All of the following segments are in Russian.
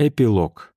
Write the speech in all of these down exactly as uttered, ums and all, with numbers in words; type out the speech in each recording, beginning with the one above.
Эпилог.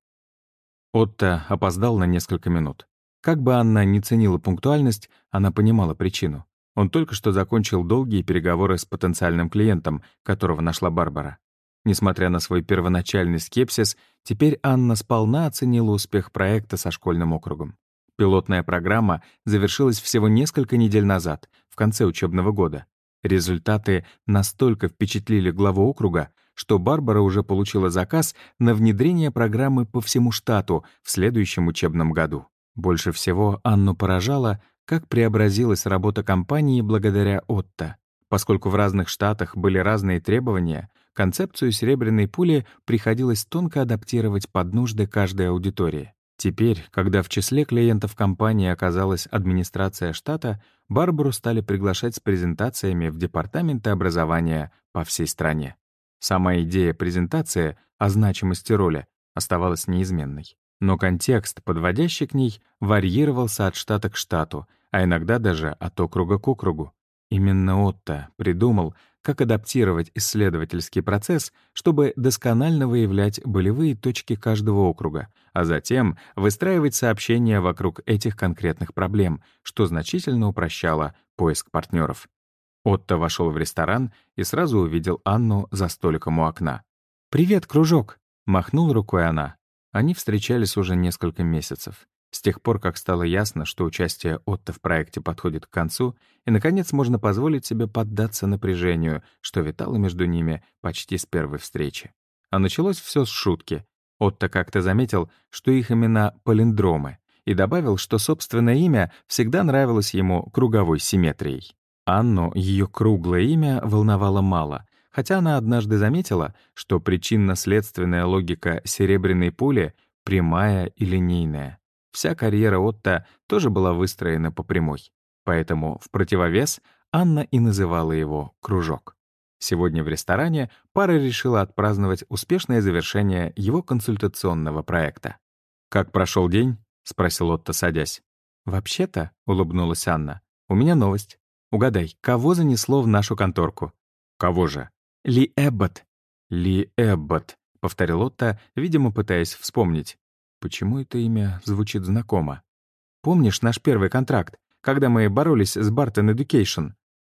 Отто опоздал на несколько минут. Как бы Анна ни ценила пунктуальность, она понимала причину. Он только что закончил долгие переговоры с потенциальным клиентом, которого нашла Барбара. Несмотря на свой первоначальный скепсис, теперь Анна сполна оценила успех проекта со школьным округом. Пилотная программа завершилась всего несколько недель назад, в конце учебного года. Результаты настолько впечатлили главу округа, что Барбара уже получила заказ на внедрение программы по всему штату в следующем учебном году. Больше всего Анну поражало, как преобразилась работа компании благодаря Отто. Поскольку в разных штатах были разные требования, концепцию серебряной пули приходилось тонко адаптировать под нужды каждой аудитории. Теперь, когда в числе клиентов компании оказалась администрация штата, Барбару стали приглашать с презентациями в департаменты образования по всей стране. Сама идея презентации о значимости роли оставалась неизменной. Но контекст, подводящий к ней, варьировался от штата к штату, а иногда даже от округа к округу. Именно Отто придумал, как адаптировать исследовательский процесс, чтобы досконально выявлять болевые точки каждого округа, а затем выстраивать сообщения вокруг этих конкретных проблем, что значительно упрощало поиск партнеров. Отто вошел в ресторан и сразу увидел Анну за столиком у окна. «Привет, кружок!» — махнул рукой она. Они встречались уже несколько месяцев. С тех пор, как стало ясно, что участие Отто в проекте подходит к концу, и, наконец, можно позволить себе поддаться напряжению, что витало между ними почти с первой встречи. А началось все с шутки. Отто как-то заметил, что их имена — палиндромы, и добавил, что собственное имя всегда нравилось ему круговой симметрией. Анну ее круглое имя волновало мало, хотя она однажды заметила, что причинно-следственная логика серебряной пули прямая и линейная. Вся карьера Отто тоже была выстроена по прямой. Поэтому в противовес Анна и называла его «кружок». Сегодня в ресторане пара решила отпраздновать успешное завершение его консультационного проекта. «Как прошел день?» — спросил Отто, садясь. «Вообще-то», — улыбнулась Анна, — «у меня новость. Угадай, кого занесло в нашу конторку?» «Кого же?» «Ли Эбботт». «Ли Эбботт», — повторил Отто, видимо, пытаясь вспомнить. Почему это имя звучит знакомо? «Помнишь наш первый контракт, когда мы боролись с Barton Education?»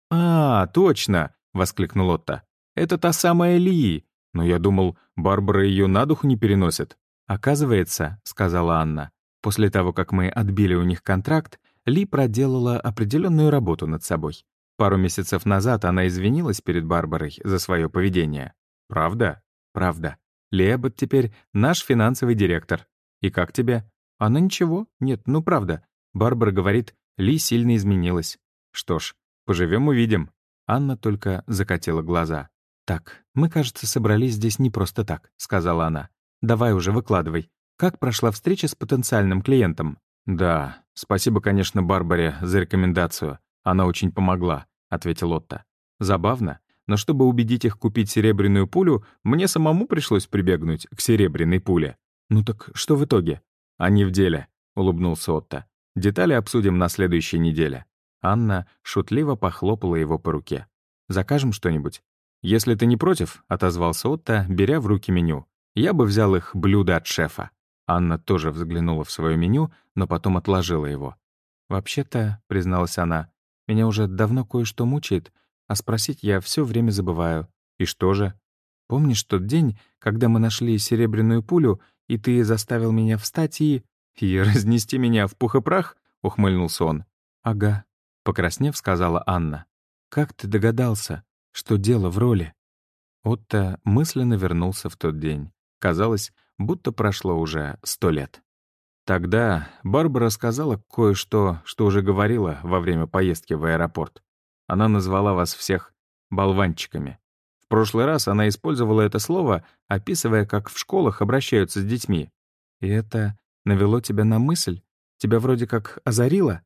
«А, точно!» — воскликнул Отто. «Это та самая Ли. Но я думал, Барбара ее на дух не переносит». «Оказывается», — сказала Анна, «после того, как мы отбили у них контракт, Ли проделала определенную работу над собой. Пару месяцев назад она извинилась перед Барбарой за свое поведение». «Правда?» «Правда. Ли Эбботт теперь наш финансовый директор. И как тебе?» «Она ничего. Нет, ну правда. Барбара говорит, Ли сильно изменилась». «Что ж, поживем-увидим». Анна только закатила глаза. «Так, мы, кажется, собрались здесь не просто так», — сказала она. «Давай уже, выкладывай. Как прошла встреча с потенциальным клиентом?» «Да, спасибо, конечно, Барбаре за рекомендацию. Она очень помогла», — ответил Отто. «Забавно, но чтобы убедить их купить серебряную пулю, мне самому пришлось прибегнуть к серебряной пуле». «Ну так что в итоге?» «Они в деле», — улыбнулся Отто. «Детали обсудим на следующей неделе». Анна шутливо похлопала его по руке. «Закажем что-нибудь?» «Если ты не против», — отозвался Отто, беря в руки меню. «Я бы взял их блюда от шефа». Анна тоже взглянула в свое меню, но потом отложила его. «Вообще-то», — призналась она, — «меня уже давно кое-что мучает, а спросить я все время забываю». «И что же?» «Помнишь тот день, когда мы нашли серебряную пулю, и ты заставил меня встать и...» «И разнести меня в пух и прах?» — ухмыльнулся он. «Ага», — покраснев, сказала Анна. «Как ты догадался, что дело в роли?» Отто мысленно вернулся в тот день. Казалось, будто прошло уже сто лет. Тогда Барбара сказала кое-что, что уже говорила во время поездки в аэропорт. Она назвала вас всех болванчиками. В прошлый раз она использовала это слово, описывая, как в школах обращаются с детьми. И это навело тебя на мысль? Тебя вроде как озарило?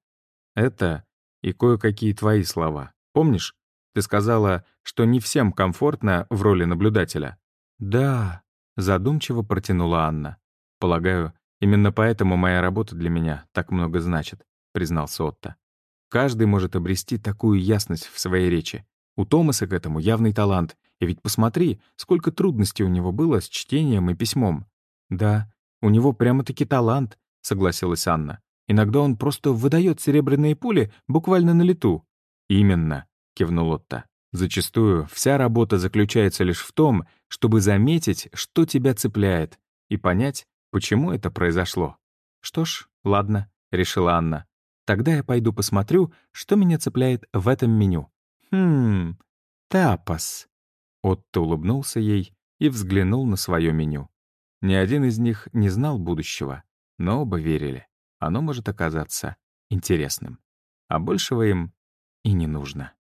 Это и кое-какие твои слова. Помнишь? Ты сказала, что не всем комфортно в роли наблюдателя. Да, задумчиво протянула Анна. Полагаю, именно поэтому моя работа для меня так много значит, признался Отто. Каждый может обрести такую ясность в своей речи. У Томаса к этому явный талант. И ведь посмотри, сколько трудностей у него было с чтением и письмом. «Да, у него прямо-таки талант», — согласилась Анна. «Иногда он просто выдает серебряные пули буквально на лету». «Именно», — кивнул Отто. «Зачастую вся работа заключается лишь в том, чтобы заметить, что тебя цепляет, и понять, почему это произошло». «Что ж, ладно», — решила Анна. «Тогда я пойду посмотрю, что меня цепляет в этом меню». «Хм, тапос». Отто улыбнулся ей и взглянул на свое меню. Ни один из них не знал будущего, но оба верили. Оно может оказаться интересным. А большего им и не нужно.